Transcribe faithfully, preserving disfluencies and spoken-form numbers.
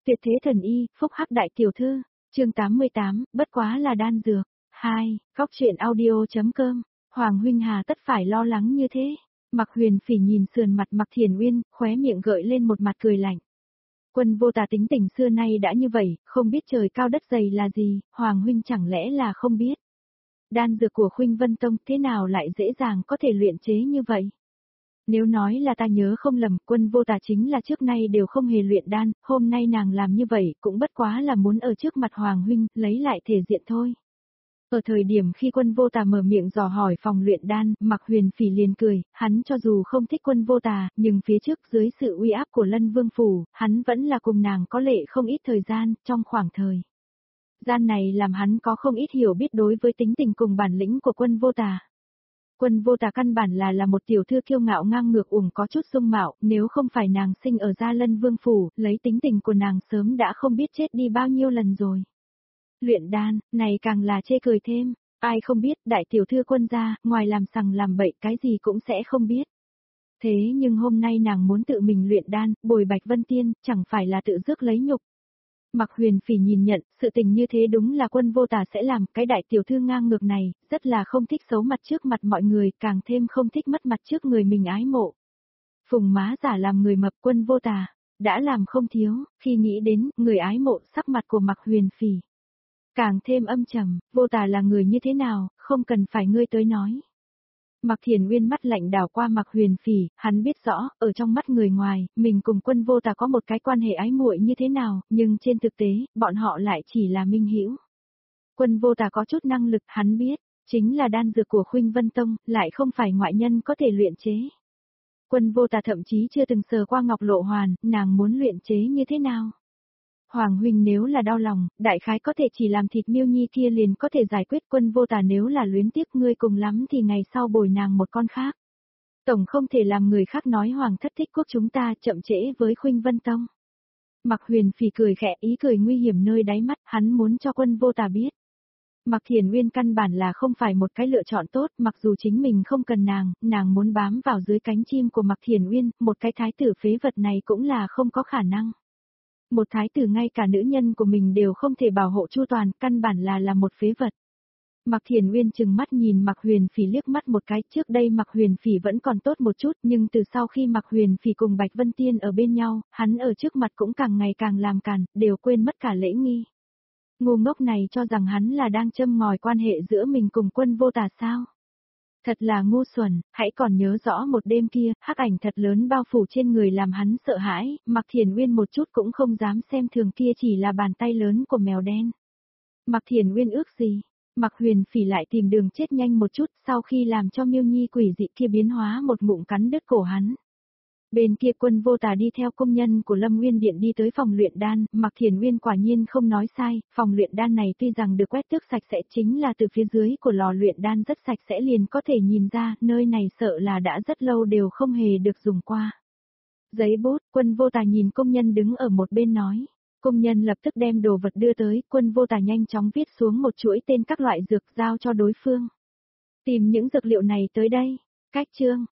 Tuyệt thế thần y, phúc hắc đại tiểu thư, chương tám mươi tám, bất quá là đan dược. hai, góc truyện audio.com, Hoàng huynh hà tất phải lo lắng như thế. Mạc Huyền Phỉ nhìn sườn mặt Mạc Thiền Uyên, khóe miệng gợi lên một mặt cười lạnh. Quân vô tà tính tình xưa nay đã như vậy, không biết trời cao đất dày là gì, Hoàng huynh chẳng lẽ là không biết. Đan dược của Khuynh Vân Tông thế nào lại dễ dàng có thể luyện chế như vậy? Nếu nói là ta nhớ không lầm, Quân vô tà chính là trước nay đều không hề luyện đan, hôm nay nàng làm như vậy cũng bất quá là muốn ở trước mặt Hoàng huynh, lấy lại thể diện thôi. Ở thời điểm khi Quân vô tà mở miệng dò hỏi phòng luyện đan, Mạc Huyền Phỉ liền cười, hắn cho dù không thích Quân vô tà, nhưng phía trước dưới sự uy áp của Lân Vương Phủ, hắn vẫn là cùng nàng có lệ không ít thời gian, trong khoảng thời gian này làm hắn có không ít hiểu biết đối với tính tình cùng bản lĩnh của Quân vô tà. Quân vô tà căn bản là là một tiểu thư kiêu ngạo ngang ngược uổng có chút dung mạo, nếu không phải nàng sinh ở Gia Lân Vương Phủ, lấy tính tình của nàng sớm đã không biết chết đi bao nhiêu lần rồi. Luyện đan, này càng là chê cười thêm, ai không biết đại tiểu thư Quân gia, ngoài làm sằng làm bậy cái gì cũng sẽ không biết. Thế nhưng hôm nay nàng muốn tự mình luyện đan, bồi Bạch Vân Tiên, chẳng phải là tự rước lấy nhục. Mạc Huyền Phỉ nhìn nhận, sự tình như thế đúng là Quân vô tà sẽ làm, cái đại tiểu thư ngang ngược này, rất là không thích xấu mặt trước mặt mọi người, càng thêm không thích mất mặt trước người mình ái mộ. Phùng má giả làm người mập Quân vô tà, đã làm không thiếu, khi nghĩ đến, người ái mộ sắc mặt của Mạc Huyền Phỉ. Càng thêm âm trầm, vô tà là người như thế nào, không cần phải ngươi tới nói. Mạc Thiền Uyên mắt lạnh đảo qua Mạc Huyền Phỉ, hắn biết rõ, ở trong mắt người ngoài, mình cùng Quân vô tà có một cái quan hệ ái muội như thế nào, nhưng trên thực tế, bọn họ lại chỉ là minh hữu. Quân vô tà có chút năng lực, hắn biết, chính là đan dược của Khuynh Vân Tông, lại không phải ngoại nhân có thể luyện chế. Quân vô tà thậm chí chưa từng sờ qua Ngọc Lộ Hoàn, nàng muốn luyện chế như thế nào? Hoàng huynh nếu là đau lòng, đại khái có thể chỉ làm thịt Miêu Nhi kia liền có thể giải quyết. Quân vô tà nếu là luyến tiếc ngươi cùng lắm thì ngày sau bồi nàng một con khác. Tổng không thể làm người khác nói Hoàng thất thích quốc chúng ta chậm trễ với Khuynh Vân Tông. Mạc Huyền Phỉ cười khẽ, ý cười nguy hiểm nơi đáy mắt, hắn muốn cho Quân vô tà biết. Mạc Thiền Uyên căn bản là không phải một cái lựa chọn tốt, mặc dù chính mình không cần nàng, nàng muốn bám vào dưới cánh chim của Mạc Thiền Uyên, một cái thái tử phế vật này cũng là không có khả năng. Một thái tử ngay cả nữ nhân của mình đều không thể bảo hộ chu toàn, căn bản là là một phế vật. Mạc Thiền Uyên chừng mắt nhìn Mạc Huyền Phỉ liếc mắt một cái, trước đây Mạc Huyền Phỉ vẫn còn tốt một chút, nhưng từ sau khi Mạc Huyền Phỉ cùng Bạch Vân Tiên ở bên nhau, hắn ở trước mặt cũng càng ngày càng làm càn, đều quên mất cả lễ nghi. Ngu ngốc này cho rằng hắn là đang châm ngòi quan hệ giữa mình cùng Quân vô tà sao? Thật là ngu xuẩn, hãy còn nhớ rõ một đêm kia, hắc ảnh thật lớn bao phủ trên người làm hắn sợ hãi, Mạc Thiền Uyên một chút cũng không dám xem thường kia chỉ là bàn tay lớn của mèo đen. Mạc Thiền Uyên ước gì? Mạc Huyền Phỉ lại tìm đường chết nhanh một chút sau khi làm cho Miêu Nhi quỷ dị kia biến hóa một ngụm cắn đứt cổ hắn. Bên kia Quân vô tà đi theo công nhân của Lâm Nguyên Điện đi tới phòng luyện đan, Mạc Thiền Uyên quả nhiên không nói sai, phòng luyện đan này tuy rằng được quét tước sạch sẽ chính là từ phía dưới của lò luyện đan rất sạch sẽ liền có thể nhìn ra, nơi này sợ là đã rất lâu đều không hề được dùng qua. Giấy bút, Quân vô tà nhìn công nhân đứng ở một bên nói. Công nhân lập tức đem đồ vật đưa tới, Quân vô tà nhanh chóng viết xuống một chuỗi tên các loại dược giao cho đối phương. Tìm những dược liệu này tới đây. Cách chương.